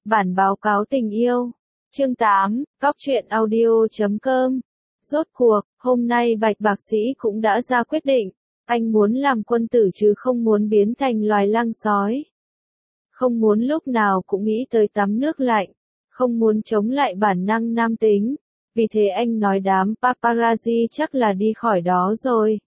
Bản báo cáo tình yêu. Chương 8, Cóc truyện audio.com. Rốt cuộc, hôm nay Bạch Bạc Sĩ cũng đã ra quyết định. Anh muốn làm quân tử chứ không muốn biến thành loài lang sói. Không muốn lúc nào cũng nghĩ tới tắm nước lạnh. Không muốn chống lại bản năng nam tính. Vì thế anh nói đám paparazzi chắc là đi khỏi đó rồi.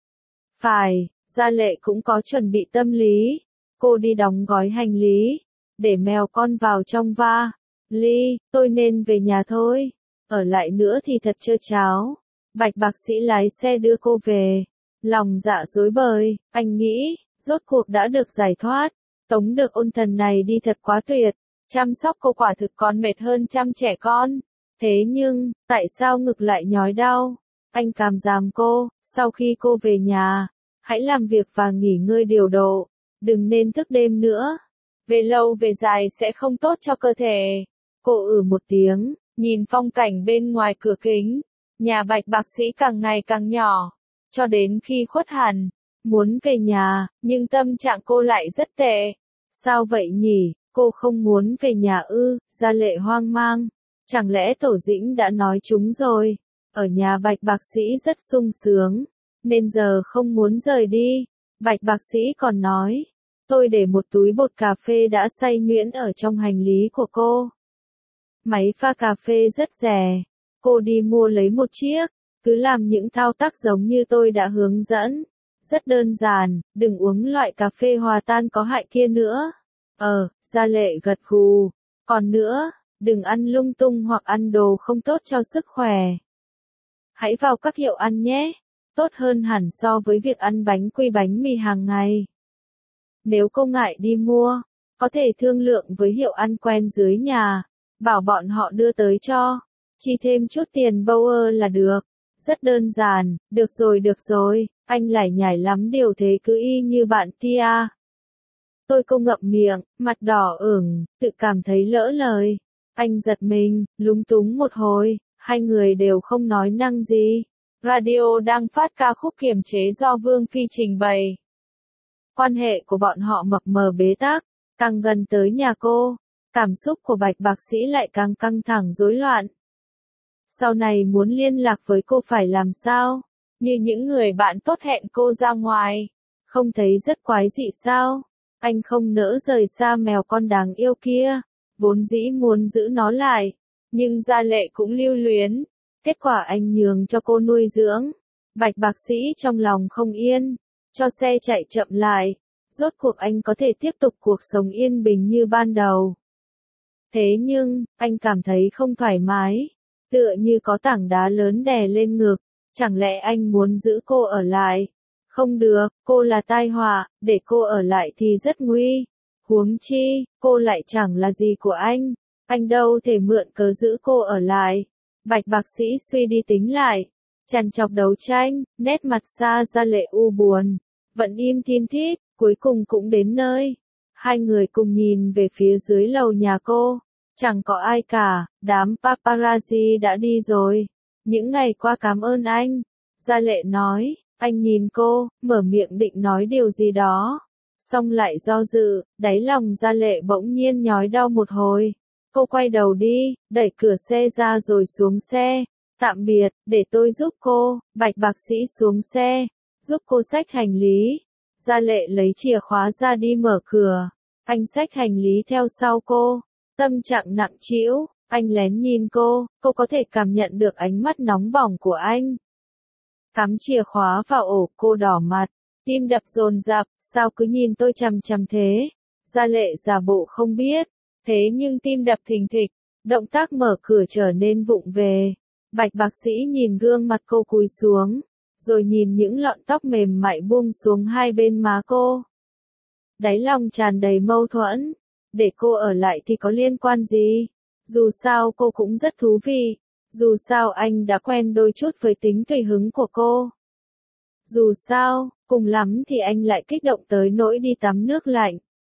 Phải, Gia Lệ cũng có chuẩn bị tâm lý. Cô đi đóng gói hành lý. Để mèo con vào trong vali, tôi nên về nhà thôi. Ở lại nữa thì thật trơ tráo. Bạch Bạc Sĩ lái xe đưa cô về. Lòng dạ rối bời, anh nghĩ, rốt cuộc đã được giải thoát. Tống được ôn thần này đi thật quá tuyệt. Chăm sóc cô quả thực còn mệt hơn chăm trẻ con. Thế nhưng, tại sao ngực lại nhói đau? Anh cảm giảm cô, sau khi cô về nhà, hãy làm việc và nghỉ ngơi điều độ. Đừng nên thức đêm nữa. Về lâu về dài sẽ không tốt cho cơ thể. Cô một tiếng, nhìn phong cảnh bên ngoài cửa kính. Nhà Bạch Bạc Sĩ càng ngày càng nhỏ. Cho đến khi khuất hẳn. Muốn về nhà, nhưng tâm trạng cô lại rất tệ. Sao vậy nhỉ? Cô không muốn về nhà ư? Gia Lệ hoang mang. Chẳng lẽ Tổ Dĩnh đã nói chúng rồi? Ở nhà Bạch Bạc Sĩ rất sung sướng. Nên giờ không muốn rời đi. Bạch Bạc Sĩ còn nói. Tôi để một túi bột cà phê đã xay nhuyễn ở trong hành lý của cô. Máy pha cà phê rất rẻ. Cô đi mua lấy một chiếc. Cứ làm những thao tác giống như tôi đã hướng dẫn. Rất đơn giản, đừng uống loại cà phê hòa tan có hại kia nữa. Gia Lệ gật gù. Còn nữa, đừng ăn lung tung hoặc ăn đồ không tốt cho sức khỏe. Hãy vào các hiệu ăn nhé. Tốt hơn hẳn so với việc ăn bánh quy bánh mì hàng ngày. Nếu cô ngại đi mua, có thể thương lượng với hiệu ăn quen dưới nhà, bảo bọn họ đưa tới cho, chi thêm chút tiền Bauer là được. Rất đơn giản, được rồi, anh lải nhải lắm điều thế cứ y như bạn Tia. Cô ngậm miệng, mặt đỏ ửng, tự cảm thấy lỡ lời. Anh giật mình, lúng túng một hồi, hai người đều không nói năng gì. Radio đang phát ca khúc kiềm chế do Vương Phi trình bày. Quan hệ của bọn họ mập mờ bế tắc, càng gần tới nhà cô, cảm xúc của Bạch Bạc Sĩ lại càng căng thẳng rối loạn. Sau này muốn liên lạc với cô phải làm sao? Như những người bạn tốt hẹn cô ra ngoài, không thấy rất quái dị sao? Anh không nỡ rời xa mèo con đáng yêu kia, vốn dĩ muốn giữ nó lại, nhưng Gia Lệ cũng lưu luyến. Kết quả anh nhường cho cô nuôi dưỡng. Bạch Bạc Sĩ trong lòng không yên, cho xe chạy chậm lại. Rốt cuộc anh có thể tiếp tục cuộc sống yên bình như ban đầu. Thế nhưng, anh cảm thấy không thoải mái. Tựa như có tảng đá lớn đè lên ngực. Chẳng lẽ anh muốn giữ cô ở lại? Không được, cô là tai họa, để cô ở lại thì rất nguy. Huống chi, cô lại chẳng là gì của anh. Anh đâu thể mượn cớ giữ cô ở lại. Bạch Bạc Sĩ suy đi tính lại. Trằn trọc đấu tranh, nét mặt Gia Lệ u buồn. Vẫn im thiên thít, cuối cùng cũng đến nơi. Hai người cùng nhìn về phía dưới lầu nhà cô. Chẳng có ai cả, đám paparazzi đã đi rồi. Những ngày qua cảm ơn anh. Gia Lệ nói, anh nhìn cô, mở miệng định nói điều gì đó. Xong lại do dự, đáy lòng Gia Lệ bỗng nhiên nhói đau một hồi. Cô quay đầu đi, đẩy cửa xe ra rồi xuống xe. Tạm biệt, để tôi giúp cô. Bạch Bạc Sĩ xuống xe, giúp cô xách hành lý. Gia Lệ lấy chìa khóa ra đi mở cửa. Anh xách hành lý theo sau cô. Tâm trạng nặng trĩu, anh lén nhìn cô có thể cảm nhận được ánh mắt nóng bỏng của anh. Cắm chìa khóa vào ổ, cô đỏ mặt, tim đập dồn dập, sao cứ nhìn tôi chằm chằm thế? Gia Lệ giả bộ không biết, thế nhưng tim đập thình thịch, động tác mở cửa trở nên vụng về. Bạch Bạc Sĩ nhìn gương mặt cô cúi xuống, rồi nhìn những lọn tóc mềm mại buông xuống hai bên má cô. Đáy lòng tràn đầy mâu thuẫn. Để cô ở lại thì có liên quan gì? Dù sao cô cũng rất thú vị. Dù sao anh đã quen đôi chút với tính tùy hứng của cô. Dù sao, cùng lắm thì anh lại kích động tới nỗi đi tắm nước lạnh.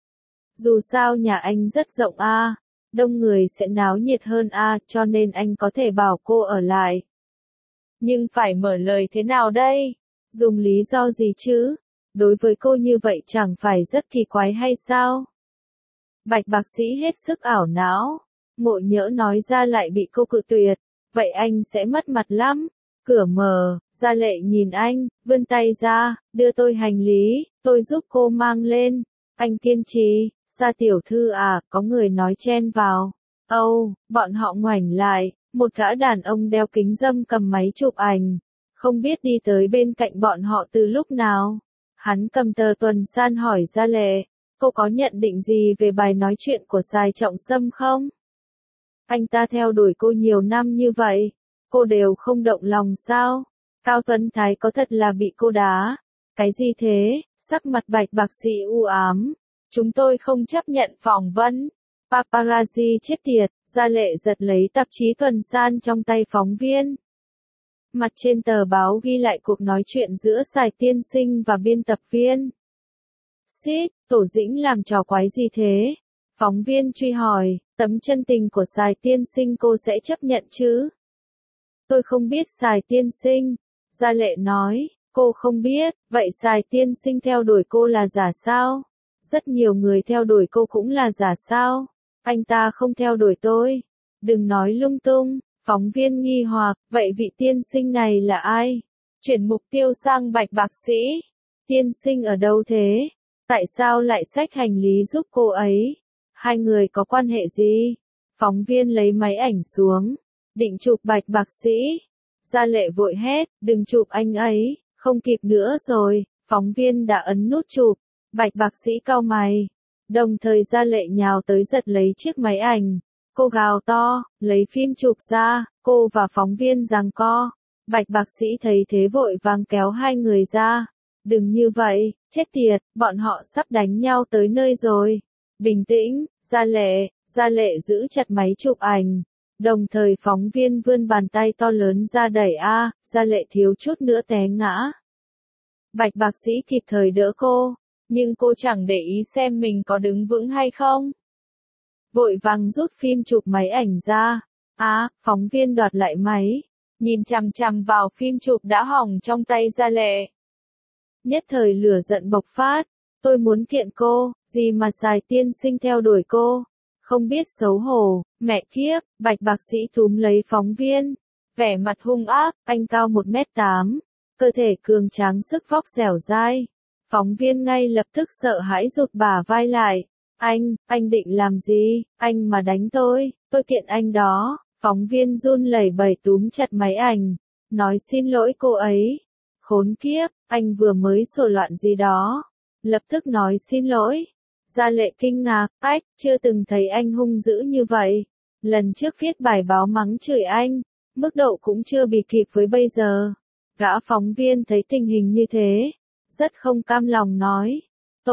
Dù sao nhà anh rất rộng đông người sẽ náo nhiệt hơn cho nên anh có thể bảo cô ở lại. Nhưng phải mở lời thế nào đây? Dùng lý do gì chứ? Đối với cô như vậy chẳng phải rất kỳ quái hay sao? Bạch bác sĩ hết sức ảo não. Ngộ Nhỡ nói ra lại bị cô cự tuyệt. Vậy anh sẽ mất mặt lắm. Cửa mở, Gia Lệ nhìn anh, vươn tay ra, đưa tôi hành lý, tôi giúp cô mang lên. Anh kiên trì, Gia tiểu thư à, có người nói chen vào. Âu, bọn họ ngoảnh lại, một gã đàn ông đeo kính râm cầm máy chụp ảnh. Không biết đi tới bên cạnh bọn họ từ lúc nào. Hắn cầm tờ tuần san hỏi Gia Lệ, cô có nhận định gì về bài nói chuyện của Sài Trọng Sâm không? Anh ta theo đuổi cô nhiều năm như vậy, cô đều không động lòng sao? Cao Tuấn Thái có thật là bị cô đá? Cái gì thế? Sắc mặt Bạch bác sĩ u ám. Chúng tôi không chấp nhận phỏng vấn. Paparazzi chết tiệt. Gia Lệ giật lấy tạp chí tuần san trong tay phóng viên. Mặt trên tờ báo ghi lại cuộc nói chuyện giữa Sài tiên sinh và biên tập viên. Xít, Tổ Dĩnh làm trò quái gì thế? Phóng viên truy hỏi, tấm chân tình của Sài tiên sinh cô sẽ chấp nhận chứ? Tôi không biết Sài tiên sinh. Gia Lệ nói, cô không biết, vậy Sài tiên sinh theo đuổi cô là giả sao? Rất nhiều người theo đuổi cô cũng là giả sao? Anh ta không theo đuổi tôi. Đừng nói lung tung. Phóng viên nghi hoặc, vậy vị tiên sinh này là ai? Chuyển mục tiêu sang Bạch bác sĩ. Tiên sinh ở đâu thế? Tại sao lại xách hành lý giúp cô ấy? Hai người có quan hệ gì? Phóng viên lấy máy ảnh xuống, định chụp Bạch bác sĩ. Gia Lệ vội hét, đừng chụp anh ấy, không kịp nữa rồi. Phóng viên đã ấn nút chụp. Bạch bác sĩ cau mày. Đồng thời Gia Lệ nhào tới giật lấy chiếc máy ảnh. Cô gào to, lấy phim chụp ra, cô và phóng viên giằng co. Bạch bác sĩ thấy thế vội vàng kéo hai người ra. Đừng như vậy, chết tiệt, bọn họ sắp đánh nhau tới nơi rồi. Bình tĩnh, Gia Lệ giữ chặt máy chụp ảnh. Đồng thời phóng viên vươn bàn tay to lớn ra đẩy Gia Lệ thiếu chút nữa té ngã. Bạch bác sĩ kịp thời đỡ cô, nhưng cô chẳng để ý xem mình có đứng vững hay không. Vội vàng rút phim chụp máy ảnh ra. Phóng viên đoạt lại máy, nhìn chằm chằm vào phim chụp đã hỏng trong tay Gia Lệ. Nhất thời lửa giận bộc phát, tôi muốn kiện cô, gì mà Sài tiên sinh theo đuổi cô, không biết xấu hổ, mẹ kiếp. Bạch bác sĩ túm lấy phóng viên, vẻ mặt hung ác, anh cao 1m8, cơ thể cường tráng sức vóc dẻo dai. Phóng viên ngay lập tức sợ hãi rụt bả vai lại. Anh định làm gì? Anh mà đánh tôi kiện anh đó. Phóng viên run lẩy bẩy túm chặt máy ảnh, nói xin lỗi cô ấy. Khốn kiếp, anh vừa mới sổ loạn gì đó. Lập tức nói xin lỗi. Gia Lệ kinh ngạc, chưa từng thấy anh hung dữ như vậy. Lần trước viết bài báo mắng chửi anh, mức độ cũng chưa bị kịp với bây giờ. Gã phóng viên thấy tình hình như thế, rất không cam lòng nói.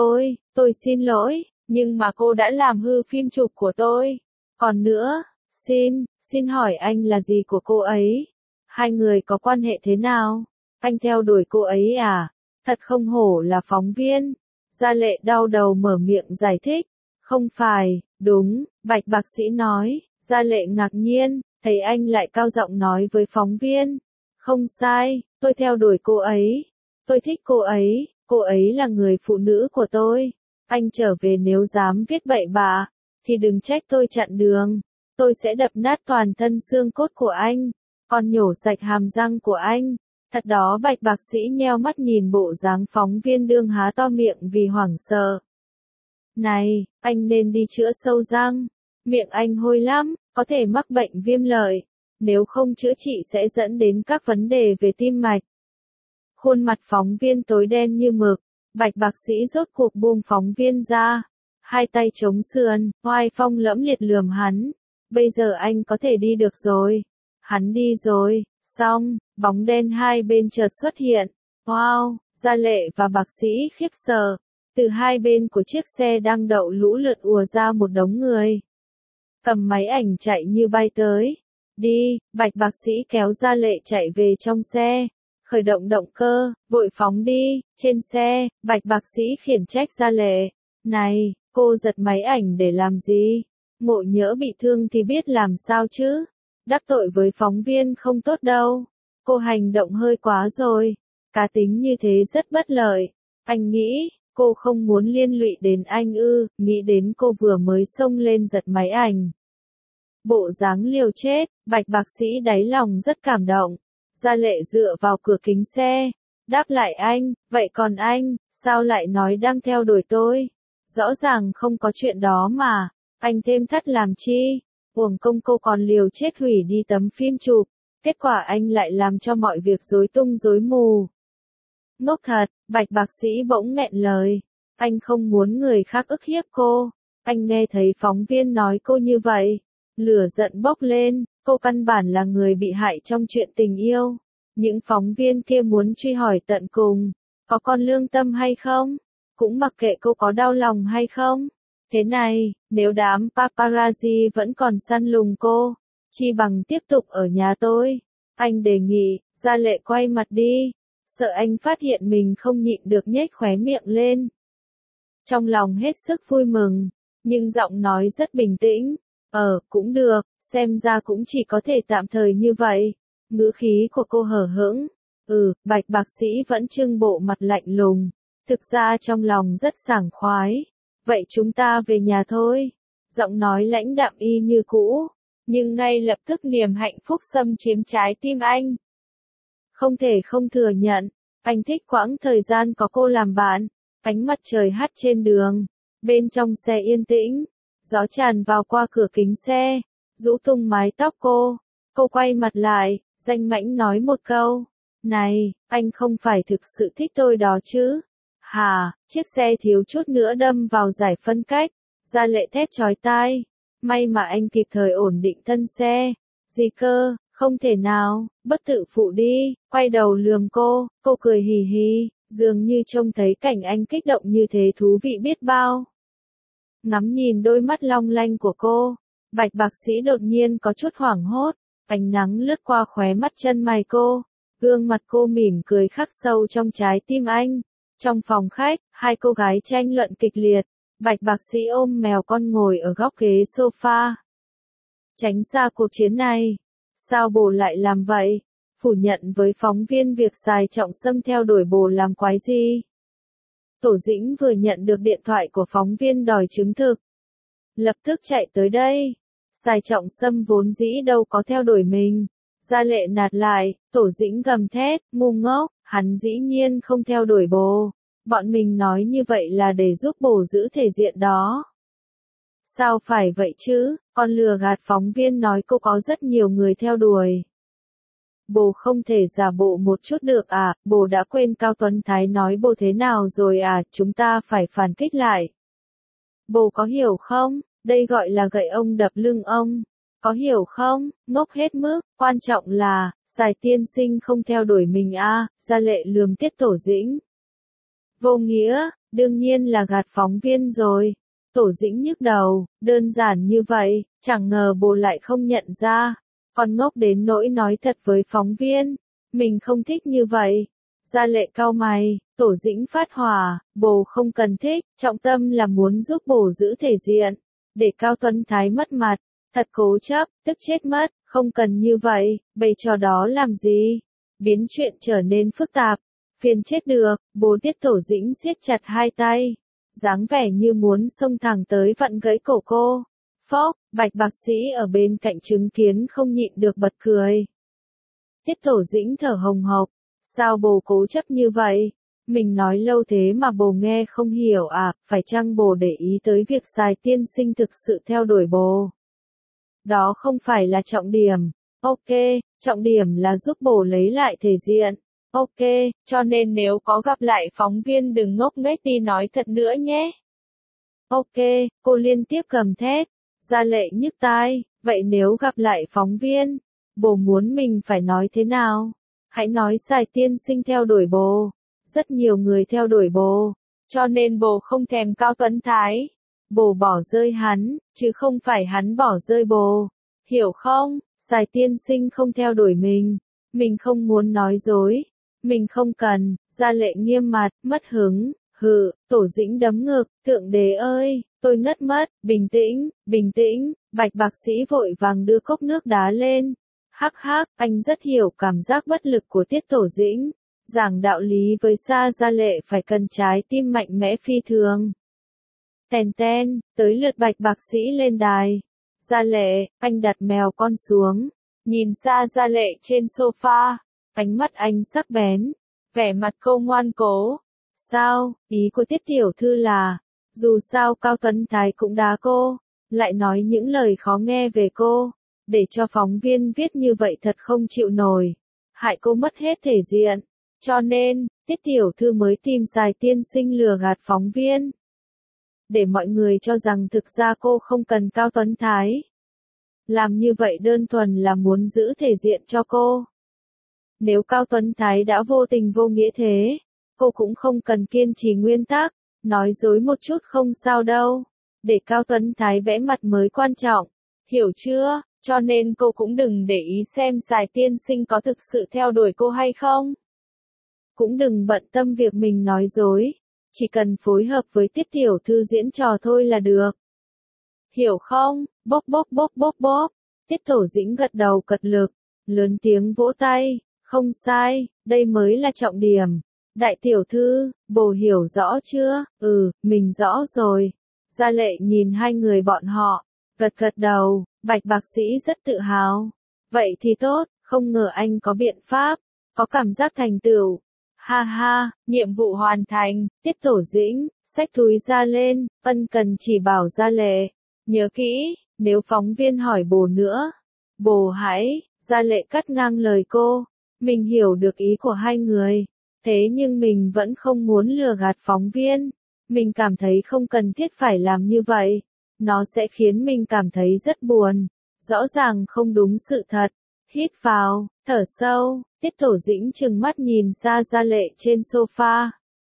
Tôi xin lỗi, nhưng mà cô đã làm hư phim chụp của tôi. Còn nữa, xin hỏi anh là gì của cô ấy? Hai người có quan hệ thế nào? Anh theo đuổi cô ấy à? Thật không hổ là phóng viên. Gia Lệ đau đầu mở miệng giải thích. Không phải, đúng, Bạch bác sĩ nói. Gia Lệ ngạc nhiên, thấy anh lại cao giọng nói với phóng viên. Không sai, tôi theo đuổi cô ấy. Tôi thích cô ấy là người phụ nữ của tôi. Anh trở về nếu dám viết bậy bạ, thì đừng trách tôi chặn đường. Tôi sẽ đập nát toàn thân xương cốt của anh, còn nhổ sạch hàm răng của anh. Thật đó. Bạch bác sĩ nheo mắt nhìn bộ dáng phóng viên đương há to miệng vì hoảng sợ. Này, anh nên đi chữa sâu răng. Miệng anh hôi lắm, có thể mắc bệnh viêm lợi. Nếu không chữa trị sẽ dẫn đến các vấn đề về tim mạch. Khuôn mặt phóng viên tối đen như mực. Bạch bác sĩ rốt cuộc buông phóng viên ra. Hai tay chống sườn, oai phong lẫm liệt lườm hắn. Bây giờ anh có thể đi được rồi. Hắn đi rồi, xong, bóng đen hai bên chợt xuất hiện. Wow, Gia Lệ và bác sĩ khiếp sợ. Từ hai bên của chiếc xe đang đậu lũ lượt ùa ra một đống người. Cầm máy ảnh chạy như bay tới. Đi, Bạch bác sĩ kéo Gia Lệ chạy về trong xe. Khởi động động cơ, vội phóng đi. Trên xe, Bạch bác sĩ khiển trách Gia Lệ. Này, cô giật máy ảnh để làm gì? Ngộ nhỡ bị thương thì biết làm sao chứ? Đắc tội với phóng viên không tốt đâu. Cô hành động hơi quá rồi. Cá tính như thế rất bất lợi. Anh nghĩ, Cô không muốn liên lụy đến anh ư, nghĩ đến cô vừa mới xông lên giật máy ảnh. Bộ dáng liều chết, Bạch bác sĩ đáy lòng rất cảm động. Gia Lệ dựa vào cửa kính xe, đáp lại anh, vậy còn anh, sao lại nói đang theo đuổi tôi? Rõ ràng không có chuyện đó mà, anh thêm thắt làm chi? Uổng công cô còn liều chết hủy đi tấm phim chụp, kết quả anh lại làm cho mọi việc rối tung rối mù. Ngốc thật, Bạch bác sĩ bỗng nghẹn lời. Anh không muốn người khác ức hiếp cô. Anh nghe thấy phóng viên nói cô như vậy. Lửa giận bốc lên, cô căn bản là người bị hại trong chuyện tình yêu. Những phóng viên kia muốn truy hỏi tận cùng. Có con lương tâm hay không? Cũng mặc kệ cô có đau lòng hay không? Thế này, nếu đám paparazzi vẫn còn săn lùng cô, chi bằng tiếp tục ở nhà tôi. Anh đề nghị, Gia Lệ quay mặt đi. Sợ anh phát hiện mình không nhịn được nhếch khóe miệng lên. Trong lòng hết sức vui mừng, nhưng giọng nói rất bình tĩnh. Cũng được, xem ra cũng chỉ có thể tạm thời như vậy. Ngữ khí của cô hở hững. Bạch bác sĩ vẫn trưng bộ mặt lạnh lùng. Thực ra trong lòng rất sảng khoái. Vậy chúng ta về nhà thôi. Giọng nói lãnh đạm y như cũ. Nhưng ngay lập tức niềm hạnh phúc xâm chiếm trái tim anh. Không thể không thừa nhận, anh thích quãng thời gian có cô làm bạn. Ánh mặt trời hắt trên đường. Bên trong xe yên tĩnh. Gió tràn vào qua cửa kính xe. Rũ tung mái tóc cô. Cô quay mặt lại, danh mãnh nói một câu. Này, anh không phải thực sự thích tôi đó chứ? Hả, chiếc xe thiếu chút nữa đâm vào giải phân cách. Gia Lệ thét chói tai. May mà anh kịp thời ổn định thân xe. Gì cơ, không thể nào, bất tự phụ đi. Quay đầu lườm cô cười hì hì, dường như trông thấy cảnh anh kích động như thế thú vị biết bao. Ngắm nhìn đôi mắt long lanh của cô, Bạch bác sĩ đột nhiên có chút hoảng hốt. Ánh nắng lướt qua khóe mắt chân mày cô. Gương mặt cô mỉm cười khắc sâu trong trái tim anh. Trong phòng khách, hai cô gái tranh luận kịch liệt. Bạch bác sĩ ôm mèo con ngồi ở góc ghế sofa. Tránh xa cuộc chiến này. Sao bồ lại làm vậy? Phủ nhận với phóng viên việc Sài Trọng Sâm theo đuổi bồ làm quái gì? Tổ Dĩnh vừa nhận được điện thoại của phóng viên đòi chứng thực. Lập tức chạy tới đây. Sài Trọng Sâm vốn dĩ đâu có theo đuổi mình. Gia Lệ nạt lại, Tổ Dĩnh gầm thét, ngu ngốc, hắn dĩ nhiên không theo đuổi bồ. Bọn mình nói như vậy là để giúp bồ giữ thể diện đó. Sao phải vậy chứ, con lừa gạt phóng viên nói cô có rất nhiều người theo đuổi. Bồ không thể giả bộ một chút được à, bồ đã quên Cao Tuấn Thái nói bồ thế nào rồi à, chúng ta phải phản kích lại. Bồ có hiểu không, đây gọi là gậy ông đập lưng ông. Có hiểu không, ngốc hết mức, quan trọng là, Sài tiên sinh không theo đuổi mình à, Gia Lệ lườm Tiết Tổ Dĩnh. Vô nghĩa, đương nhiên là gạt phóng viên rồi. Tổ Dĩnh nhức đầu, đơn giản như vậy, chẳng ngờ bồ lại không nhận ra. Con ngốc đến nỗi nói thật với phóng viên. Mình không thích như vậy. Gia Lệ cau mày, Tổ Dĩnh phát hỏa, bồ không cần thích, trọng tâm là muốn giúp bồ giữ thể diện. Để Cao Tuấn Thái mất mặt, thật cố chấp, tức chết mất, không cần như vậy, bày trò đó làm gì? Biến chuyện trở nên phức tạp. Phiền chết được, bố Tiết Tổ Dĩnh siết chặt hai tay. Dáng vẻ như muốn xông thẳng tới vặn gãy cổ cô. Phốc, Bạch bác sĩ ở bên cạnh chứng kiến không nhịn được bật cười. Tiết Tổ Dĩnh thở hồng hộc. Sao bồ cố chấp như vậy? Mình nói lâu thế mà bồ nghe không hiểu à, phải chăng bồ để ý tới việc Sài tiên sinh thực sự theo đuổi bồ? Đó không phải là trọng điểm. Ok, trọng điểm là giúp bồ lấy lại thể diện. Ok, cho nên nếu có gặp lại phóng viên đừng ngốc nghếch đi nói thật nữa nhé. Ok, cô liên tiếp gầm thét. Gia Lệ nhức tai, vậy nếu gặp lại phóng viên, bồ muốn mình phải nói thế nào? Hãy nói Sài tiên sinh theo đuổi bồ. Rất nhiều người theo đuổi bồ, cho nên bồ không thèm Cao Tuấn Thái. Bồ bỏ rơi hắn, chứ không phải hắn bỏ rơi bồ. Hiểu không? Sài tiên sinh không theo đuổi mình. Mình không muốn nói dối. Mình không cần. Gia Lệ nghiêm mặt, mất hứng. Tổ Dĩnh đấm ngực, Thượng Đế ơi, tôi ngất mất, bình tĩnh, bình tĩnh. Bạch bác sĩ vội vàng đưa cốc nước đá lên. Hắc hắc, anh rất hiểu cảm giác bất lực của Tiết Tổ Dĩnh. Giảng đạo lý với Sa Gia Lệ phải cần trái tim mạnh mẽ phi thường. Tèn ten, tới lượt Bạch Bạc Sĩ lên đài. Gia Lệ, anh đặt mèo con xuống, nhìn Sa Gia Lệ trên sofa, ánh mắt anh sắc bén, vẻ mặt cô ngoan cố. Sao, ý của Tiết tiểu thư là, dù sao Cao Tuấn Thái cũng đá cô, lại nói những lời khó nghe về cô, để cho phóng viên viết như vậy thật không chịu nổi, hại cô mất hết thể diện, cho nên, Tiết tiểu thư mới tìm Sài tiên sinh lừa gạt phóng viên. Để mọi người cho rằng thực ra cô không cần Cao Tuấn Thái. Làm như vậy đơn thuần là muốn giữ thể diện cho cô. Nếu Cao Tuấn Thái đã vô tình vô nghĩa thế, cô cũng không cần kiên trì nguyên tắc, nói dối một chút không sao đâu. Để Cao Tuấn Thái vẽ mặt mới quan trọng, hiểu chưa? Cho nên cô cũng đừng để ý xem Sài tiên sinh có thực sự theo đuổi cô hay không. Cũng đừng bận tâm việc mình nói dối, chỉ cần phối hợp với Tiết tiểu thư diễn trò thôi là được. Hiểu không? Bốp bốp bốp bốp bốp. Tiết Tổ Dĩnh gật đầu cật lực, lớn tiếng vỗ tay, không sai, đây mới là trọng điểm. Đại tiểu thư, bồ hiểu rõ chưa? Mình rõ rồi. Gia Lệ nhìn hai người bọn họ, gật gật đầu, Bạch Bạc Sĩ rất tự hào. Vậy thì tốt, không ngờ anh có biện pháp, có cảm giác thành tựu. Ha ha, nhiệm vụ hoàn thành, Tiết Tổ Dĩnh, xách túi ra lên, ân cần chỉ bảo Gia Lệ. Nhớ kỹ, nếu phóng viên hỏi bồ nữa, bồ hãy, Gia Lệ cắt ngang lời cô. Mình hiểu được ý của hai người, thế nhưng mình vẫn không muốn lừa gạt phóng viên. Mình cảm thấy không cần thiết phải làm như vậy. Nó sẽ khiến mình cảm thấy rất buồn. Rõ ràng không đúng sự thật. Hít vào, thở sâu, Tiết Tổ Dĩnh trừng mắt nhìn Sa Gia Lệ trên sofa.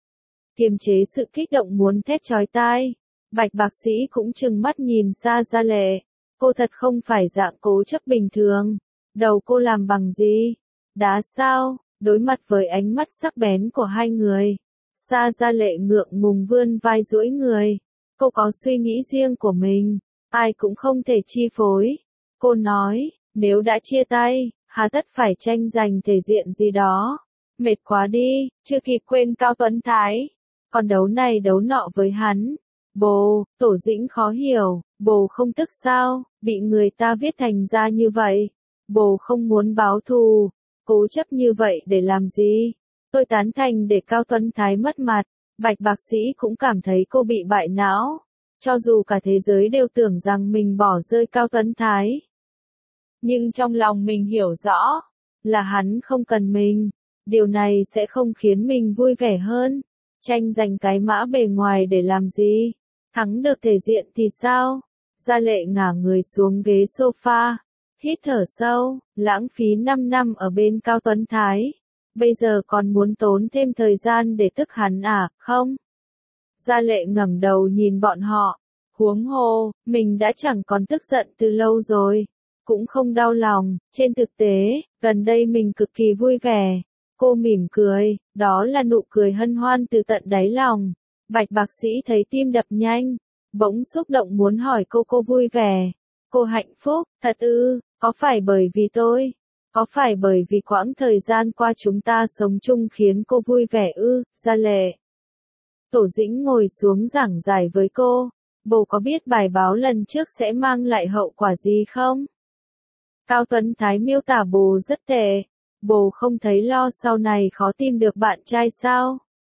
Kiềm chế sự kích động muốn thét chói tai. Bạch Bạc Sĩ cũng trừng mắt nhìn Sa Gia Lệ. Cô thật không phải dạng cố chấp bình thường. Đầu cô làm bằng gì? Đá sao? Đối mặt với ánh mắt sắc bén của hai người, Sa Gia Lệ ngượng ngùng vươn vai duỗi người. Cô có suy nghĩ riêng của mình, ai cũng không thể chi phối. Cô nói, nếu đã chia tay, hà tất phải tranh giành thể diện gì đó. Mệt quá đi, chưa kịp quên Cao Tuấn Thái. Còn đấu này đấu nọ với hắn. Bồ, Tổ Dĩnh khó hiểu, bồ không tức sao, bị người ta viết thành ra như vậy. Bồ không muốn báo thù, cố chấp như vậy để làm gì? Tôi tán thành để Cao Tuấn Thái mất mặt. Bạch Bạc Sĩ cũng cảm thấy cô bị bại não. Cho dù cả thế giới đều tưởng rằng mình bỏ rơi Cao Tuấn Thái. Nhưng trong lòng mình hiểu rõ, là hắn không cần mình. Điều này sẽ không khiến mình vui vẻ hơn. Tranh giành cái mã bề ngoài để làm gì? Thắng được thể diện thì sao? Gia Lệ ngả người xuống ghế sofa. Hít thở sâu, lãng phí 5 năm ở bên Cao Tuấn Thái. Bây giờ còn muốn tốn thêm thời gian để tức hắn à, không? Gia Lệ ngẩng đầu nhìn bọn họ. Huống hồ, mình đã chẳng còn tức giận từ lâu rồi. Cũng không đau lòng, trên thực tế, gần đây mình cực kỳ vui vẻ. Cô mỉm cười, đó là nụ cười hân hoan từ tận đáy lòng. Bạch Bạc Sĩ thấy tim đập nhanh, bỗng xúc động muốn hỏi cô vui vẻ. Cô hạnh phúc, thật ư, có phải bởi vì tôi? Có phải bởi vì quãng thời gian qua chúng ta sống chung khiến cô vui vẻ ư? Gia Lệ. Tổ Dĩnh ngồi xuống giảng giải với cô. Bồ có biết bài báo lần trước sẽ mang lại hậu quả gì không? Cao Tuấn Thái miêu tả bồ rất tệ. Bồ không thấy lo sau này khó tìm được bạn trai sao?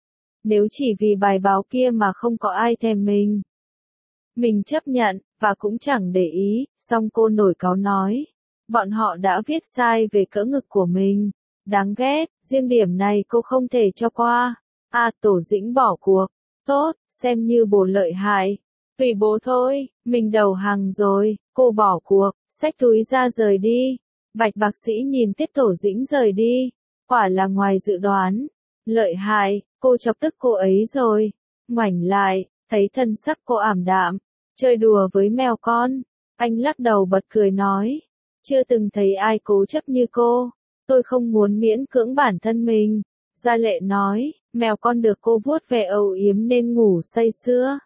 Nếu chỉ vì bài báo kia mà không có ai thèm mình. Mình chấp nhận, và cũng chẳng để ý, song cô nổi cáu nói. Bọn họ đã viết sai về cỡ ngực của mình. Đáng ghét, riêng điểm này cô không thể cho qua. Tổ Dĩnh bỏ cuộc. Tốt, xem như bồ lợi hại. Tùy bố thôi, mình đầu hàng rồi, cô bỏ cuộc, xách túi ra rời đi. Bạch Bạc Sĩ nhìn Tiết Tổ Dĩnh rời đi. Quả là ngoài dự đoán. Lợi hại, cô chọc tức cô ấy rồi. Ngoảnh lại, thấy thân sắc cô ảm đạm. Chơi đùa với mèo con. Anh lắc đầu bật cười nói. Chưa từng thấy ai cố chấp như cô. Tôi không muốn miễn cưỡng bản thân mình. Gia Lệ nói, mèo con được cô vuốt ve âu yếm nên ngủ say sưa.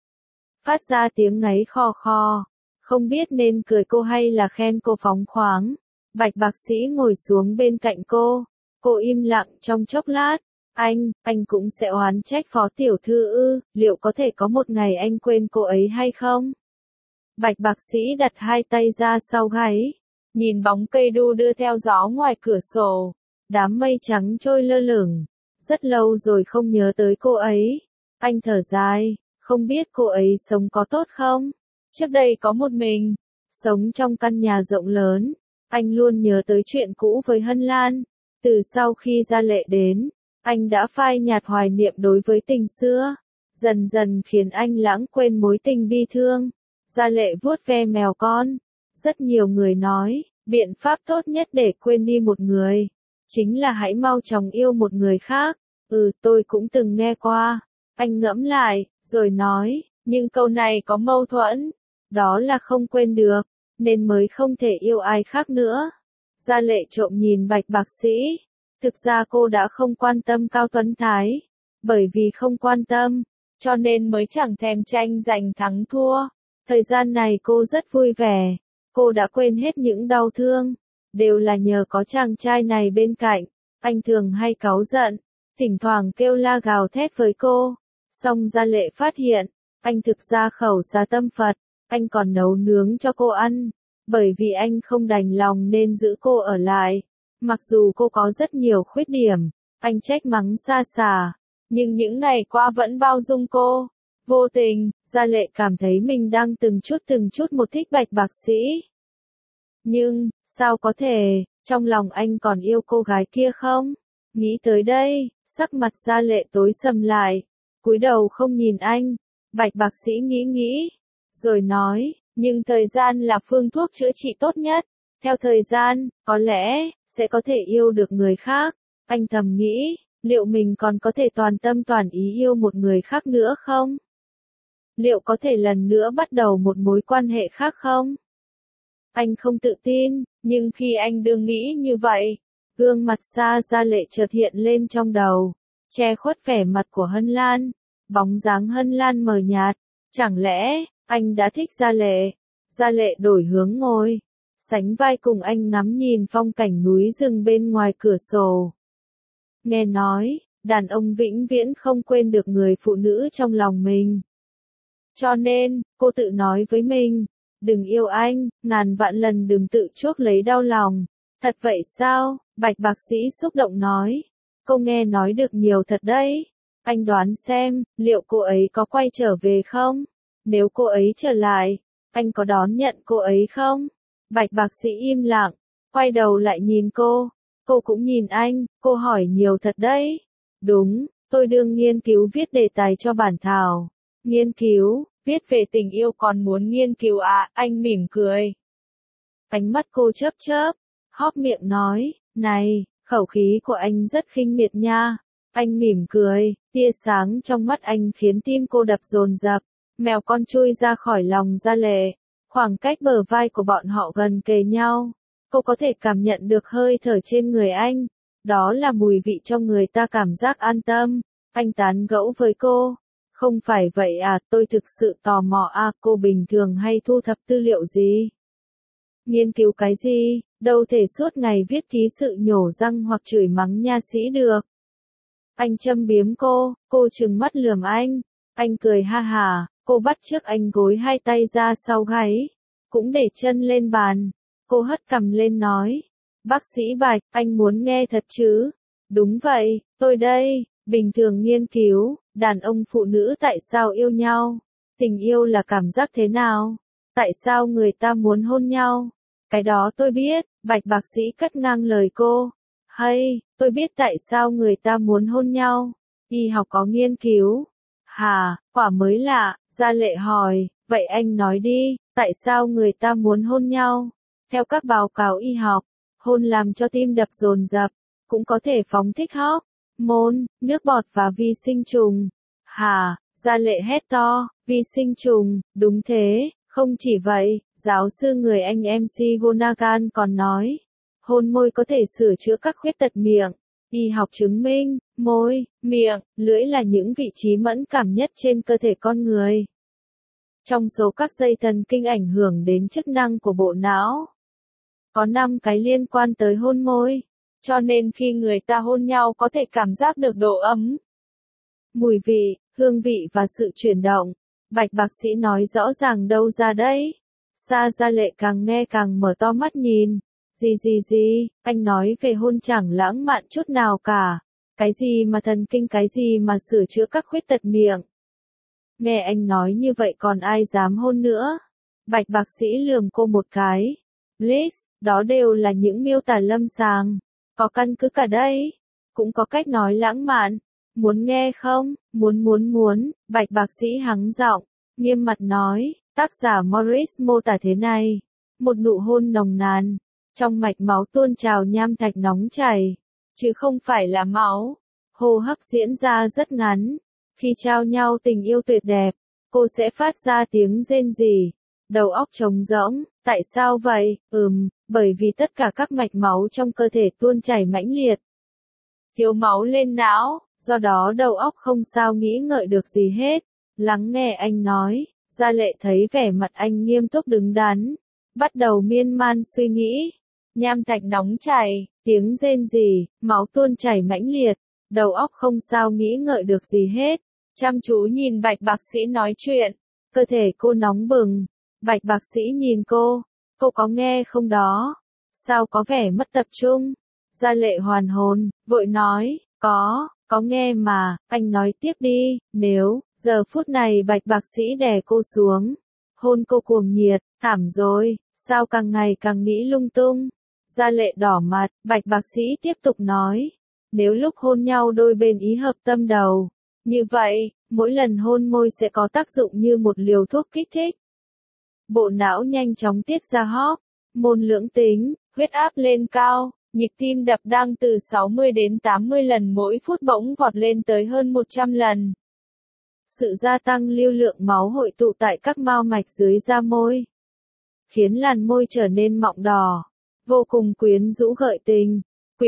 Phát ra tiếng ngáy khò khò. Không biết nên cười cô hay là khen cô phóng khoáng. Bạch Bạc Sĩ ngồi xuống bên cạnh cô. Cô im lặng trong chốc lát. Anh cũng sẽ oán trách Phó tiểu thư ư, liệu có thể có một ngày anh quên cô ấy hay không? Bạch bác sĩ đặt hai tay ra sau gáy, nhìn bóng cây đu đưa theo gió ngoài cửa sổ, đám mây trắng trôi lơ lửng, rất lâu rồi không nhớ tới cô ấy. Anh thở dài, không biết cô ấy sống có tốt không? Trước đây có một mình, sống trong căn nhà rộng lớn, anh luôn nhớ tới chuyện cũ với Hân Lan. Từ sau khi Gia Lệ đến, anh đã phai nhạt hoài niệm đối với tình xưa, dần dần khiến anh lãng quên mối tình bi thương. Gia Lệ vuốt ve mèo con. Rất nhiều người nói, biện pháp tốt nhất để quên đi một người, chính là hãy mau chóng yêu một người khác. Tôi cũng từng nghe qua. Anh ngẫm lại, rồi nói, nhưng câu này có mâu thuẫn. Đó là không quên được, nên mới không thể yêu ai khác nữa. Gia Lệ trộm nhìn Bạch bác sĩ. Thực ra cô đã không quan tâm Cao Tuấn Thái. Bởi vì không quan tâm, cho nên mới chẳng thèm tranh giành thắng thua. Thời gian này cô rất vui vẻ. Cô đã quên hết những đau thương. Đều là nhờ có chàng trai này bên cạnh. Anh thường hay cáu giận, thỉnh thoảng kêu la gào thét với cô. Song Gia Lệ phát hiện, anh thực ra khẩu xá tâm Phật. Anh còn nấu nướng cho cô ăn. Bởi vì anh không đành lòng nên giữ cô ở lại. Mặc dù cô có rất nhiều khuyết điểm, anh trách mắng xa xả, nhưng những ngày qua vẫn bao dung cô. Vô tình, Gia Lệ cảm thấy mình đang từng chút một thích Bạch bác sĩ. Nhưng, sao có thể, trong lòng anh còn yêu cô gái kia không? Nghĩ tới đây, sắc mặt Gia Lệ tối sầm lại, cúi đầu không nhìn anh. Bạch bác sĩ nghĩ, rồi nói, nhưng thời gian là phương thuốc chữa trị tốt nhất. Theo thời gian, có lẽ, sẽ có thể yêu được người khác. Anh thầm nghĩ, liệu mình còn có thể toàn tâm toàn ý yêu một người khác nữa không? Liệu có thể lần nữa bắt đầu một mối quan hệ khác không? Anh không tự tin, nhưng khi anh đương nghĩ như vậy, gương mặt Gia Lệ chợt hiện lên trong đầu, che khuất vẻ mặt của Hân Lan, bóng dáng Hân Lan mờ nhạt. Chẳng lẽ, anh đã thích Gia Lệ? Gia Lệ đổi hướng ngồi, sánh vai cùng anh ngắm nhìn phong cảnh núi rừng bên ngoài cửa sổ. Nghe nói, đàn ông vĩnh viễn không quên được người phụ nữ trong lòng mình. Cho nên, cô tự nói với mình, đừng yêu anh, ngàn vạn lần đừng tự chuốc lấy đau lòng. Thật vậy sao? Bạch bác sĩ xúc động nói. Cô nghe nói được nhiều thật đấy. Anh đoán xem, liệu cô ấy có quay trở về không? Nếu cô ấy trở lại, anh có đón nhận cô ấy không? Bạch bác sĩ im lặng, quay đầu lại nhìn cô. Cô cũng nhìn anh, cô hỏi nhiều thật đấy. Đúng, tôi đương nghiên cứu viết đề tài cho bản thảo. Nghiên cứu, viết về tình yêu còn muốn nghiên cứu à? Anh mỉm cười. Ánh mắt cô chớp chớp, hóp miệng nói, này, khẩu khí của anh rất khinh miệt nha. Anh mỉm cười, tia sáng trong mắt anh khiến tim cô đập dồn dập. Mèo con chui ra khỏi lòng Gia Lệ. Khoảng cách bờ vai của bọn họ gần kề nhau. Cô có thể cảm nhận được hơi thở trên người anh. Đó là mùi vị cho người ta cảm giác an tâm. Anh tán gẫu với cô. Không phải vậy à, tôi thực sự tò mò à, cô bình thường hay thu thập tư liệu gì? Nghiên cứu cái gì, đâu thể suốt ngày viết ký sự nhổ răng hoặc chửi mắng nha sĩ được. Anh châm biếm cô trừng mắt lườm anh cười ha hả, cô bắt chước anh gối hai tay ra sau gáy, cũng để chân lên bàn. Cô hất cằm lên nói, bác sĩ Bạch, anh muốn nghe thật chứ? Đúng vậy, tôi đây, bình thường nghiên cứu, đàn ông phụ nữ tại sao yêu nhau? Tình yêu là cảm giác thế nào? Tại sao người ta muốn hôn nhau? Cái đó tôi biết, Bạch bác sĩ cắt ngang lời cô. Hay, tôi biết tại sao người ta muốn hôn nhau. Y học có nghiên cứu. Hà, quả mới lạ, Gia Lệ hỏi, vậy anh nói đi, tại sao người ta muốn hôn nhau? Theo các báo cáo y học, hôn làm cho tim đập dồn dập, cũng có thể phóng thích hormone, nước bọt và vi sinh trùng. Hà, Gia Lệ hét to, vi sinh trùng, đúng thế, không chỉ vậy, giáo sư người Anh MC Gonagan còn nói, hôn môi có thể sửa chữa các khuyết tật miệng. Y học chứng minh, môi, miệng, lưỡi là những vị trí mẫn cảm nhất trên cơ thể con người. Trong số các dây thần kinh ảnh hưởng đến chức năng của bộ não, có 5 cái liên quan tới hôn môi. cho nên khi người ta hôn nhau có thể cảm giác được độ ấm. Mùi vị, hương vị và sự chuyển động. Bạch bác sĩ nói rõ ràng đâu ra đấy. Sa Gia Lệ càng nghe càng mở to mắt nhìn. Gì, anh nói về hôn chẳng lãng mạn chút nào cả. Cái gì mà thần kinh, cái gì mà sửa chữa các khuyết tật miệng. Nghe anh nói như vậy còn ai dám hôn nữa. Bạch bác sĩ lườm cô một cái. Liz, đó đều là những miêu tả lâm sàng. Có căn cứ cả đây. Cũng có cách nói lãng mạn. Muốn nghe không? Muốn. Bạch bác sĩ hắng giọng, nghiêm mặt nói. Tác giả Morris mô tả thế này. Một nụ hôn nồng nàn. Trong mạch máu tuôn trào nham thạch nóng chảy. Chứ không phải là máu. Hô hấp diễn ra rất ngắn. Khi trao nhau tình yêu tuyệt đẹp, cô sẽ phát ra tiếng rên rỉ. Đầu óc trống rỗng. Tại sao vậy? Bởi vì tất cả các mạch máu trong cơ thể tuôn chảy mãnh liệt. Thiếu máu lên não, do đó đầu óc không sao nghĩ ngợi được gì hết. Lắng nghe anh nói, Gia Lệ thấy vẻ mặt anh nghiêm túc đứng đắn. Bắt đầu miên man suy nghĩ. Nham thạch nóng chảy, tiếng rên rỉ, máu tuôn chảy mãnh liệt. Đầu óc không sao nghĩ ngợi được gì hết. Chăm chú nhìn Bạch bác sĩ nói chuyện. Cơ thể cô nóng bừng. Bạch bác sĩ nhìn cô có nghe không đó? Sao có vẻ mất tập trung? Gia Lệ hoàn hồn, vội nói, có nghe mà, anh nói tiếp đi. Nếu, giờ phút này Bạch bác sĩ đè cô xuống, hôn cô cuồng nhiệt, thảm rồi, sao càng ngày càng nghĩ lung tung. Gia Lệ đỏ mặt, Bạch bác sĩ tiếp tục nói, nếu lúc hôn nhau đôi bên ý hợp tâm đầu, như vậy, mỗi lần hôn môi sẽ có tác dụng như một liều thuốc kích thích. Bộ não nhanh chóng tiết ra hormone lưỡng tính, huyết áp lên cao, nhịp tim đập đang từ 60 đến 80 lần mỗi phút bỗng vọt lên tới hơn 100 lần. Sự gia tăng lưu lượng máu hội tụ tại các mao mạch dưới da môi, khiến làn môi trở nên mọng đỏ, vô cùng quyến rũ gợi tình.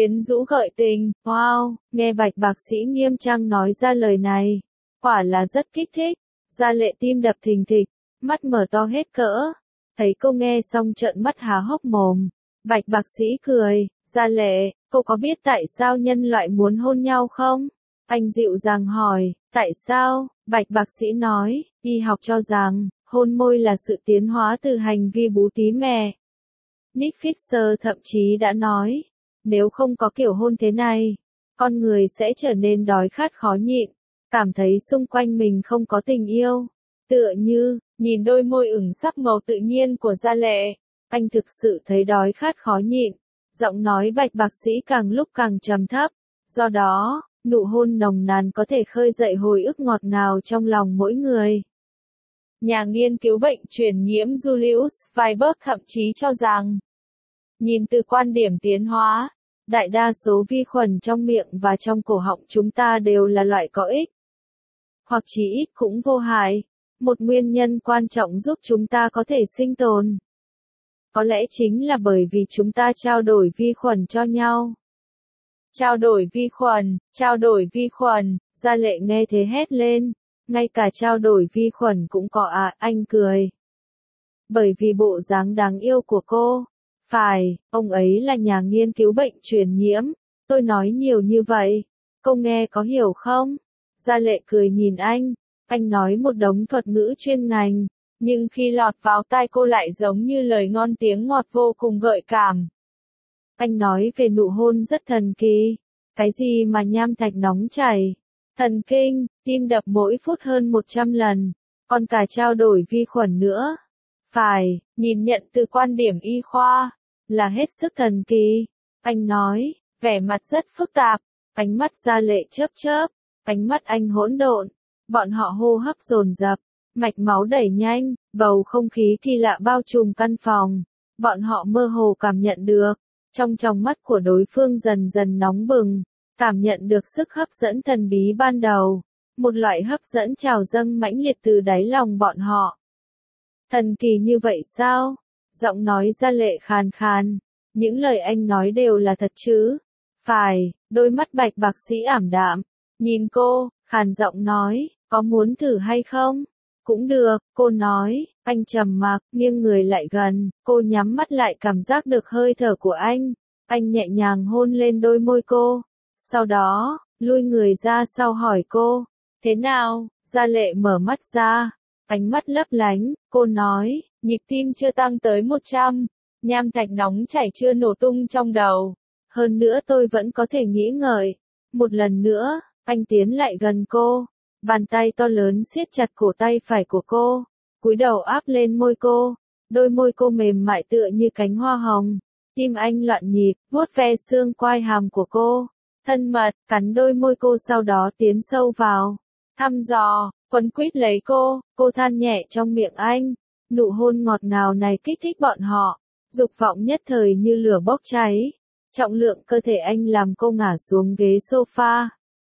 Wow, nghe Bạch bác sĩ nghiêm trang nói ra lời này, quả là rất kích thích. Gia Lệ tim đập thình thịch, mắt mở to hết cỡ. Thấy cô nghe xong trợn mắt há hốc mồm. Bạch bác sĩ cười, Gia Lệ, cô có biết tại sao nhân loại muốn hôn nhau không? Anh dịu dàng hỏi, tại sao? Bạch bác sĩ nói, y học cho rằng, hôn môi là sự tiến hóa từ hành vi bú tí mẹ. Nick Fisher thậm chí đã nói, nếu không có kiểu hôn thế này, con người sẽ trở nên đói khát khó nhịn, cảm thấy xung quanh mình không có tình yêu. Tựa như, nhìn đôi môi ửng sắc màu tự nhiên của Gia Lệ, anh thực sự thấy đói khát khó nhịn. Giọng nói Bạch bác sĩ càng lúc càng trầm thấp, do đó, nụ hôn nồng nàn có thể khơi dậy hồi ức ngọt ngào trong lòng mỗi người. Nhà nghiên cứu bệnh truyền nhiễm Julius Weiberg thậm chí cho rằng, nhìn từ quan điểm tiến hóa, đại đa số vi khuẩn trong miệng và trong cổ họng chúng ta đều là loại có ích, hoặc chí ít cũng vô hại. Một nguyên nhân quan trọng giúp chúng ta có thể sinh tồn. Có lẽ chính là bởi vì chúng ta trao đổi vi khuẩn cho nhau. Trao đổi vi khuẩn, Gia Lệ nghe thế hét lên. Ngay cả trao đổi vi khuẩn cũng có à, anh cười. Bởi vì bộ dáng đáng yêu của cô. Phải, ông ấy là nhà nghiên cứu bệnh truyền nhiễm. Tôi nói nhiều như vậy. Cô nghe có hiểu không? Gia Lệ cười nhìn anh. Anh nói một đống thuật ngữ chuyên ngành, nhưng khi lọt vào tai cô lại giống như lời ngon tiếng ngọt vô cùng gợi cảm. Anh nói về nụ hôn rất thần kỳ. Cái gì mà nham thạch nóng chảy? Thần kinh, tim đập mỗi phút hơn 100 lần, còn cả trao đổi vi khuẩn nữa. Phải, nhìn nhận từ quan điểm y khoa, là hết sức thần kỳ. Anh nói, vẻ mặt rất phức tạp, ánh mắt Gia Lệ chớp chớp, ánh mắt anh hỗn độn. Bọn họ hô hấp dồn dập, mạch máu đẩy nhanh, bầu không khí kỳ lạ bao trùm căn phòng. Bọn họ mơ hồ cảm nhận được, trong tròng mắt của đối phương dần dần nóng bừng, cảm nhận được sức hấp dẫn thần bí ban đầu. Một loại hấp dẫn trào dâng mãnh liệt từ đáy lòng bọn họ. Thần kỳ như vậy sao? Giọng nói Gia Lệ khàn khàn. Những lời anh nói đều là thật chứ? Phải, đôi mắt Bạch bác sĩ ảm đạm. Nhìn cô, khàn giọng nói, có muốn thử hay không? Cũng được, cô nói. Anh trầm mặc, nghiêng người lại gần, cô nhắm mắt lại cảm giác được hơi thở của anh. Anh nhẹ nhàng hôn lên đôi môi cô. Sau đó, lui người ra sau hỏi cô. Thế nào? Gia Lệ mở mắt ra. Ánh mắt lấp lánh, cô nói, nhịp tim chưa tăng tới 100, nham thạch nóng chảy chưa nổ tung trong đầu. Hơn nữa tôi vẫn có thể nghĩ ngợi. Một lần nữa, anh tiến lại gần cô. Bàn tay to lớn siết chặt cổ tay phải của cô. Cúi đầu áp lên môi cô. Đôi môi cô mềm mại tựa như cánh hoa hồng. Tim anh loạn nhịp, vuốt ve xương quai hàm của cô. Thân mật, cắn đôi môi cô sau đó tiến sâu vào. Thăm dò, quấn quýt lấy cô than nhẹ trong miệng anh. Nụ hôn ngọt ngào này kích thích bọn họ. Dục vọng nhất thời như lửa bốc cháy. Trọng lượng cơ thể anh làm cô ngả xuống ghế sofa.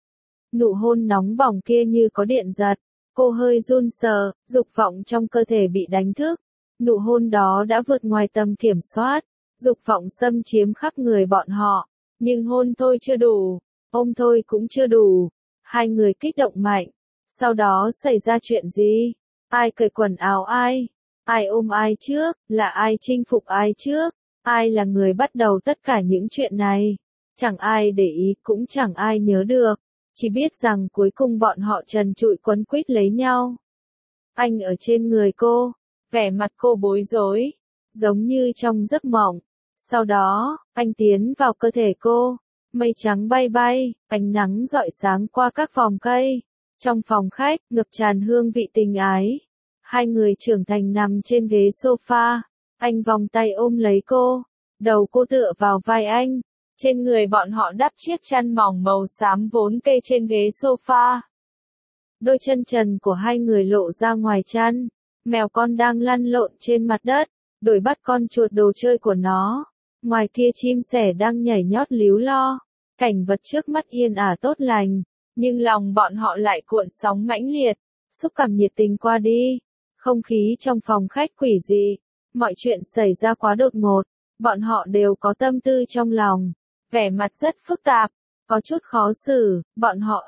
Nụ hôn nóng bỏng kia như có điện giật. Cô hơi run sợ, dục vọng trong cơ thể bị đánh thức. Nụ hôn đó đã vượt ngoài tầm kiểm soát. Dục vọng xâm chiếm khắp người bọn họ. Nhưng hôn thôi chưa đủ, ôm thôi cũng chưa đủ. Hai người kích động mạnh. Sau đó xảy ra chuyện gì? Ai cởi quần áo ai? Ai ôm ai trước? Là ai chinh phục ai trước? Ai là người bắt đầu tất cả những chuyện này? Chẳng ai để ý cũng chẳng ai nhớ được. Chỉ biết rằng cuối cùng bọn họ trần trụi quấn quýt lấy nhau. Anh ở trên người cô. Vẻ mặt cô bối rối. Giống như trong giấc mộng. Sau đó, anh tiến vào cơ thể cô. Mây trắng bay bay, ánh nắng rọi sáng qua các vòng cây. Trong phòng khách, ngập tràn hương vị tình ái. Hai người trưởng thành nằm trên ghế sofa. Anh vòng tay ôm lấy cô. Đầu cô tựa vào vai anh. Trên người bọn họ đắp chiếc chăn mỏng màu xám vốn kê trên ghế sofa. Đôi chân trần của hai người lộ ra ngoài chăn. Mèo con đang lăn lộn trên mặt đất. Đuổi bắt con chuột đồ chơi của nó. Ngoài kia chim sẻ đang nhảy nhót líu lo. Cảnh vật trước mắt yên ả tốt lành. Nhưng lòng bọn họ lại cuộn sóng mãnh liệt. Xúc cảm nhiệt tình qua đi. Không khí trong phòng khách quỷ dị. Mọi chuyện xảy ra quá đột ngột. Bọn họ đều có tâm tư trong lòng. Vẻ mặt rất phức tạp. Có chút khó xử. Bọn họ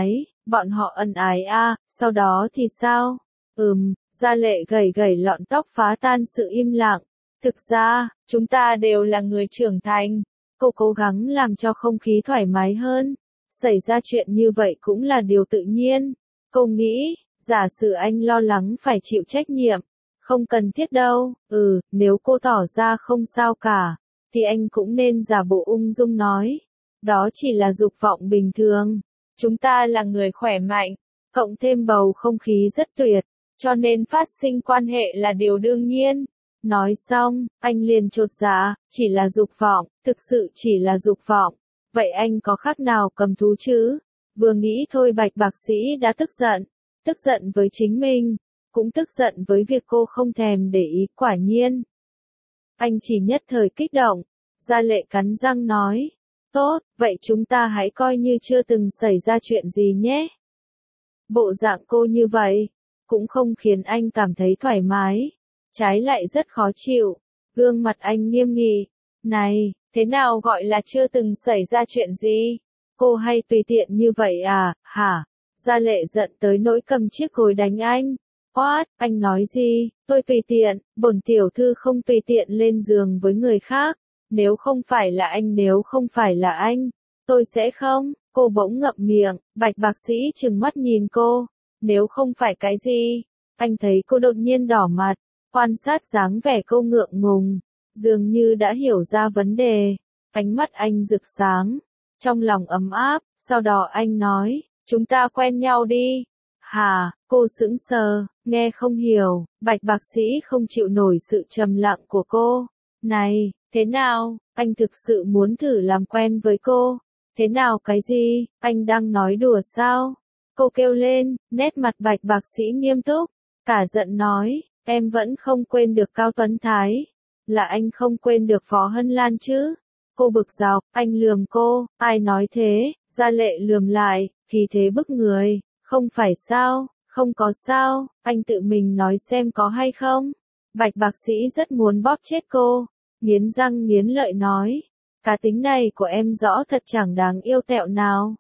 ân ái à, sau đó thì sao? Gia Lệ gẩy gẩy lọn tóc phá tan sự im lặng. Thực ra, chúng ta đều là người trưởng thành. Cô cố gắng làm cho không khí thoải mái hơn. Xảy ra chuyện như vậy cũng là điều tự nhiên. Cô nghĩ, giả sử anh lo lắng phải chịu trách nhiệm. Không cần thiết đâu, nếu cô tỏ ra không sao cả, thì anh cũng nên giả bộ ung dung nói. Đó chỉ là dục vọng bình thường. Chúng ta là người khỏe mạnh, cộng thêm bầu không khí rất tuyệt, cho nên phát sinh quan hệ là điều đương nhiên. Nói xong, anh liền chột dạ, chỉ là dục vọng, thực sự chỉ là dục vọng. Vậy anh có khác nào cầm thú chứ? Vừa nghĩ thôi Bạch Bác Sĩ đã tức giận với chính mình, cũng tức giận với việc cô không thèm để ý. Quả nhiên. Anh chỉ nhất thời kích động. Gia Lệ cắn răng nói, tốt, vậy chúng ta hãy coi như chưa từng xảy ra chuyện gì nhé. Bộ dạng cô như vậy, cũng không khiến anh cảm thấy thoải mái. Trái lại rất khó chịu. Gương mặt anh nghiêm nghị. Này, thế nào gọi là chưa từng xảy ra chuyện gì? Cô hay tùy tiện như vậy à, hả? Gia Lệ giận tới nỗi cầm chiếc gối đánh anh. What, anh nói gì? Tôi tùy tiện, bổn tiểu thư không tùy tiện lên giường với người khác. Nếu không phải là anh, tôi sẽ không. Cô bỗng ngậm miệng, Bạch Bác Sĩ trừng mắt nhìn cô. Nếu không phải cái gì? Anh thấy cô đột nhiên đỏ mặt. Quan sát dáng vẻ cô ngượng ngùng, dường như đã hiểu ra vấn đề. Ánh mắt anh rực sáng, trong lòng ấm áp, sau đó anh nói, chúng ta quen nhau đi. Hả, cô sững sờ, nghe không hiểu, Bạch Bác Sĩ không chịu nổi sự trầm lặng của cô. Này, thế nào, anh thực sự muốn thử làm quen với cô. Thế nào cái gì, anh đang nói đùa sao? Cô kêu lên, nét mặt Bạch Bác Sĩ nghiêm túc, cả giận nói. Em vẫn không quên được Cao Tuấn Thái. Là anh không quên được Phó Hân Lan chứ? Cô bực dọc, anh lườm cô, ai nói thế? Gia Lệ lườm lại, khí thế bức người, không phải sao, không có sao, anh tự mình nói xem có hay không? Bạch Bác Sĩ rất muốn bóp chết cô, nghiến răng nghiến lợi nói, cá tính này của em rõ thật chẳng đáng yêu tẹo nào.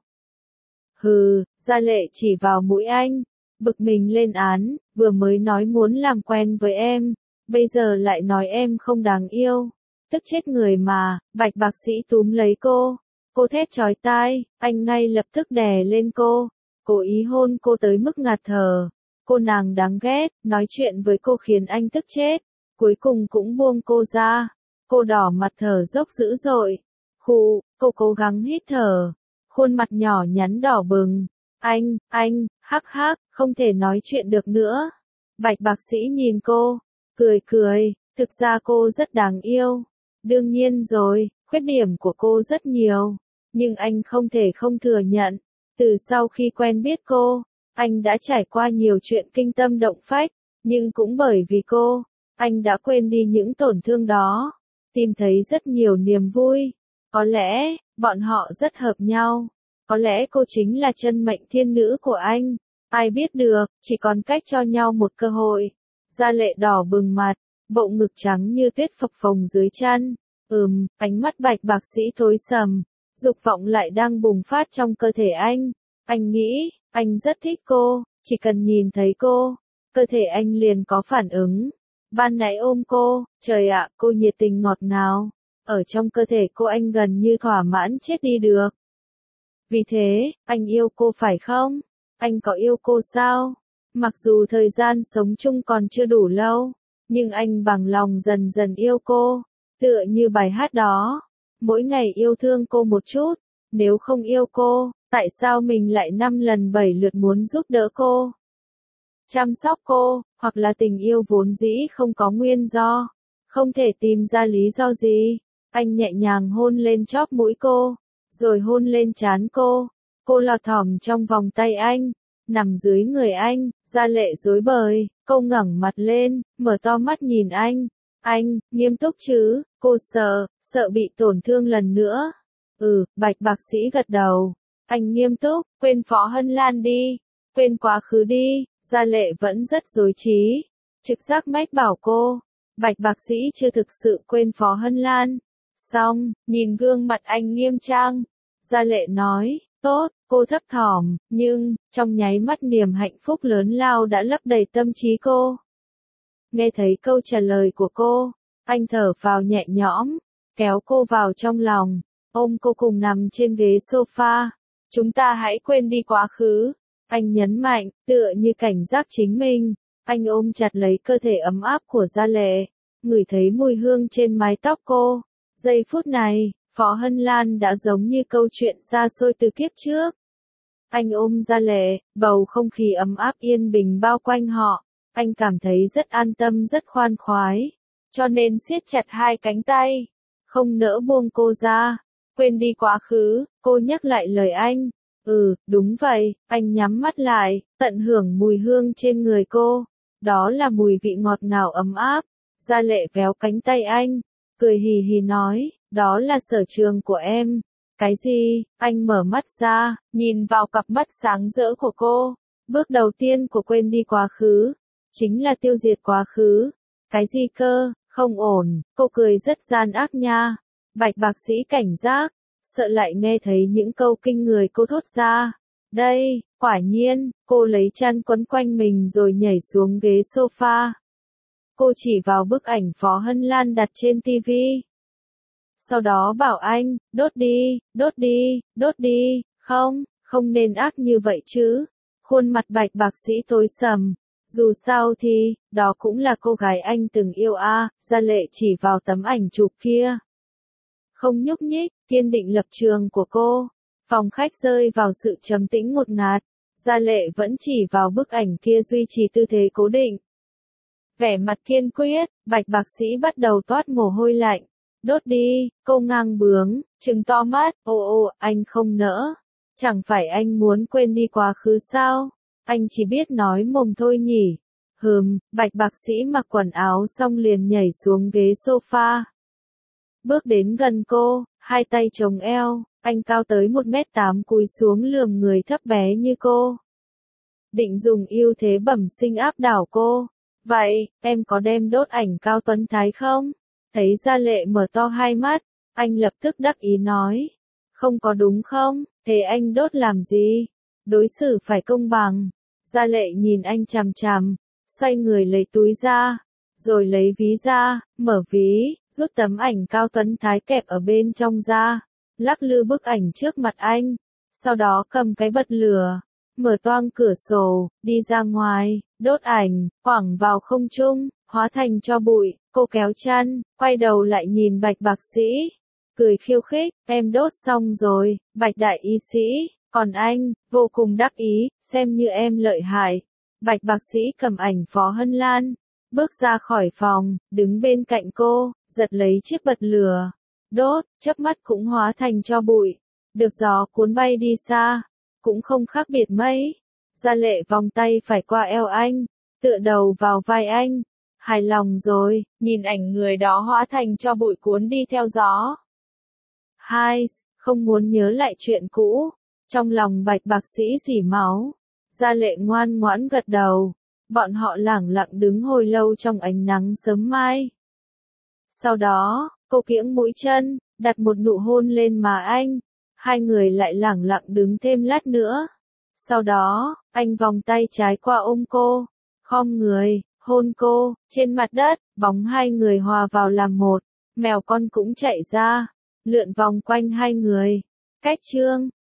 Hừ, Gia Lệ chỉ vào mũi anh. Bực mình lên án, vừa mới nói muốn làm quen với em, bây giờ lại nói em không đáng yêu. tức chết người mà, Bạch bác sĩ túm lấy cô thét chói tai, anh ngay lập tức đè lên cô, cố ý hôn cô tới mức ngạt thở. Cô nàng đáng ghét, nói chuyện với cô khiến anh tức chết, cuối cùng cũng buông cô ra. Cô đỏ mặt thở dốc dữ dội. Cô cố gắng hít thở, khuôn mặt nhỏ nhắn đỏ bừng. Anh, hắc hắc, không thể nói chuyện được nữa. Bạch bác sĩ nhìn cô, cười, thực ra cô rất đáng yêu. Đương nhiên rồi, khuyết điểm của cô rất nhiều, nhưng anh không thể không thừa nhận. Từ sau khi quen biết cô, anh đã trải qua nhiều chuyện kinh tâm động phách, nhưng cũng bởi vì cô, anh đã quên đi những tổn thương đó, tìm thấy rất nhiều niềm vui. Có lẽ, bọn họ rất hợp nhau. Có lẽ cô chính là chân mệnh thiên nữ của anh. Ai biết được, chỉ còn cách cho nhau một cơ hội. Gia Lệ đỏ bừng mặt, bộ ngực trắng như tuyết phập phồng dưới chăn. Ánh mắt Bạch bác sĩ tối sầm, dục vọng lại đang bùng phát trong cơ thể anh. Anh nghĩ, anh rất thích cô, chỉ cần nhìn thấy cô, cơ thể anh liền có phản ứng. Ban nãy ôm cô, trời ạ, cô nhiệt tình ngọt ngào. Ở trong cơ thể cô anh gần như thỏa mãn chết đi được. Vì thế, anh yêu cô phải không? Anh có yêu cô sao? Mặc dù thời gian sống chung còn chưa đủ lâu, nhưng anh bằng lòng dần dần yêu cô, tựa như bài hát đó. Mỗi ngày yêu thương cô một chút, nếu không yêu cô, tại sao mình lại 5 lần 7 lượt muốn giúp đỡ cô? Chăm sóc cô, hoặc là tình yêu vốn dĩ không có nguyên do, không thể tìm ra lý do gì. Anh nhẹ nhàng hôn lên chóp mũi cô, rồi hôn lên trán cô. Cô lọt thỏm trong vòng tay anh, nằm dưới người anh, Gia Lệ rối bời, cô ngẩng mặt lên, mở to mắt nhìn anh. Anh, nghiêm túc chứ? Cô sợ bị tổn thương lần nữa. Bạch bác sĩ gật đầu. Anh nghiêm túc, quên Phó Hân Lan đi, quên quá khứ đi. Gia Lệ vẫn rất rối trí. Trực giác mách bảo cô, Bạch bác sĩ chưa thực sự quên Phó Hân Lan. Xong, nhìn gương mặt anh nghiêm trang, Gia Lệ nói, tốt, cô thấp thỏm, nhưng, trong nháy mắt niềm hạnh phúc lớn lao đã lấp đầy tâm trí cô. Nghe thấy câu trả lời của cô, anh thở phào nhẹ nhõm, kéo cô vào trong lòng, ôm cô cùng nằm trên ghế sofa. Chúng ta hãy quên đi quá khứ. Anh nhấn mạnh, tựa như cảnh giác chính mình. Anh ôm chặt lấy cơ thể ấm áp của Gia Lệ, ngửi thấy mùi hương trên mái tóc cô. Giây phút này, Phó Hân Lan đã giống như câu chuyện xa xôi từ kiếp trước. Anh ôm Gia Lệ, bầu không khí ấm áp yên bình bao quanh họ. Anh cảm thấy rất an tâm rất khoan khoái, cho nên siết chặt hai cánh tay, không nỡ buông cô ra. Quên đi quá khứ, cô nhắc lại lời anh. Đúng vậy, anh nhắm mắt lại, tận hưởng mùi hương trên người cô. Đó là mùi vị ngọt ngào ấm áp. Gia Lệ véo cánh tay anh, cười hì hì nói, đó là sở trường của em. Cái gì? Anh mở mắt ra, nhìn vào cặp mắt sáng rỡ của cô. Bước đầu tiên của quên đi quá khứ, chính là tiêu diệt quá khứ. Cái gì cơ? Không ổn, cô cười rất gian ác nha. Bạch bác sĩ cảnh giác, sợ lại nghe thấy những câu kinh người cô thốt ra. Đây, quả nhiên, cô lấy chăn quấn quanh mình rồi nhảy xuống ghế sofa. Cô chỉ vào bức ảnh Phó Hân Lan đặt trên tivi. Sau đó bảo anh, đốt đi, không nên ác như vậy chứ. Khuôn mặt Bạch bác sĩ tối sầm. Dù sao thì, đó cũng là cô gái anh từng yêu a. Gia Lệ chỉ vào tấm ảnh chụp kia. Không nhúc nhích, kiên định lập trường của cô. Phòng khách rơi vào sự trầm tĩnh ngột ngạt. Gia Lệ vẫn chỉ vào bức ảnh kia duy trì tư thế cố định. Vẻ mặt kiên quyết, Bạch bác sĩ bắt đầu toát mồ hôi lạnh. Đốt đi, cô ngang bướng, trừng to mắt, anh không nỡ. Chẳng phải anh muốn quên đi quá khứ sao? Anh chỉ biết nói mồm thôi nhỉ. Bạch bác sĩ mặc quần áo xong liền nhảy xuống ghế sofa. Bước đến gần cô, hai tay chống eo, anh cao tới 1m8 cúi xuống lườm người thấp bé như cô. Định dùng ưu thế bẩm sinh áp đảo cô. Vậy, em có đem đốt ảnh Cao Tuấn Thái không? Thấy Gia Lệ mở to hai mắt, anh lập tức đắc ý nói. Không có đúng không? Thế anh đốt làm gì? Đối xử phải công bằng. Gia Lệ nhìn anh chằm chằm, xoay người lấy túi ra, rồi lấy ví ra, mở ví, rút tấm ảnh Cao Tuấn Thái kẹp ở bên trong ra, lắc lư bức ảnh trước mặt anh, sau đó cầm cái bật lửa, mở toang cửa sổ, đi ra ngoài, đốt ảnh, quẳng vào không trung, hóa thành tro bụi. Cô kéo chăn, quay đầu lại nhìn Bạch bác sĩ, cười khiêu khích, em đốt xong rồi, Bạch đại y sĩ, còn anh, vô cùng đắc ý, xem như em lợi hại. Bạch bác sĩ cầm ảnh Phó Hân Lan, bước ra khỏi phòng, đứng bên cạnh cô, giật lấy chiếc bật lửa, đốt, chớp mắt cũng hóa thành tro bụi, được gió cuốn bay đi xa, cũng không khác biệt mấy. Gia Lệ vòng tay phải qua eo anh, tựa đầu vào vai anh, hài lòng rồi, nhìn ảnh người đó hóa thành tro bụi cuốn đi theo gió. Hai, không muốn nhớ lại chuyện cũ, trong lòng Bạch bác sĩ rỉ máu. Gia Lệ ngoan ngoãn gật đầu, bọn họ lẳng lặng đứng hồi lâu trong ánh nắng sớm mai. Sau đó, cô kiễng mũi chân, đặt một nụ hôn lên má anh, hai người lại lẳng lặng đứng thêm lát nữa. Sau đó, anh vòng tay trái qua ôm cô, khom người, hôn cô, trên mặt đất, bóng hai người hòa vào làm một, mèo con cũng chạy ra, lượn vòng quanh hai người. Cách chương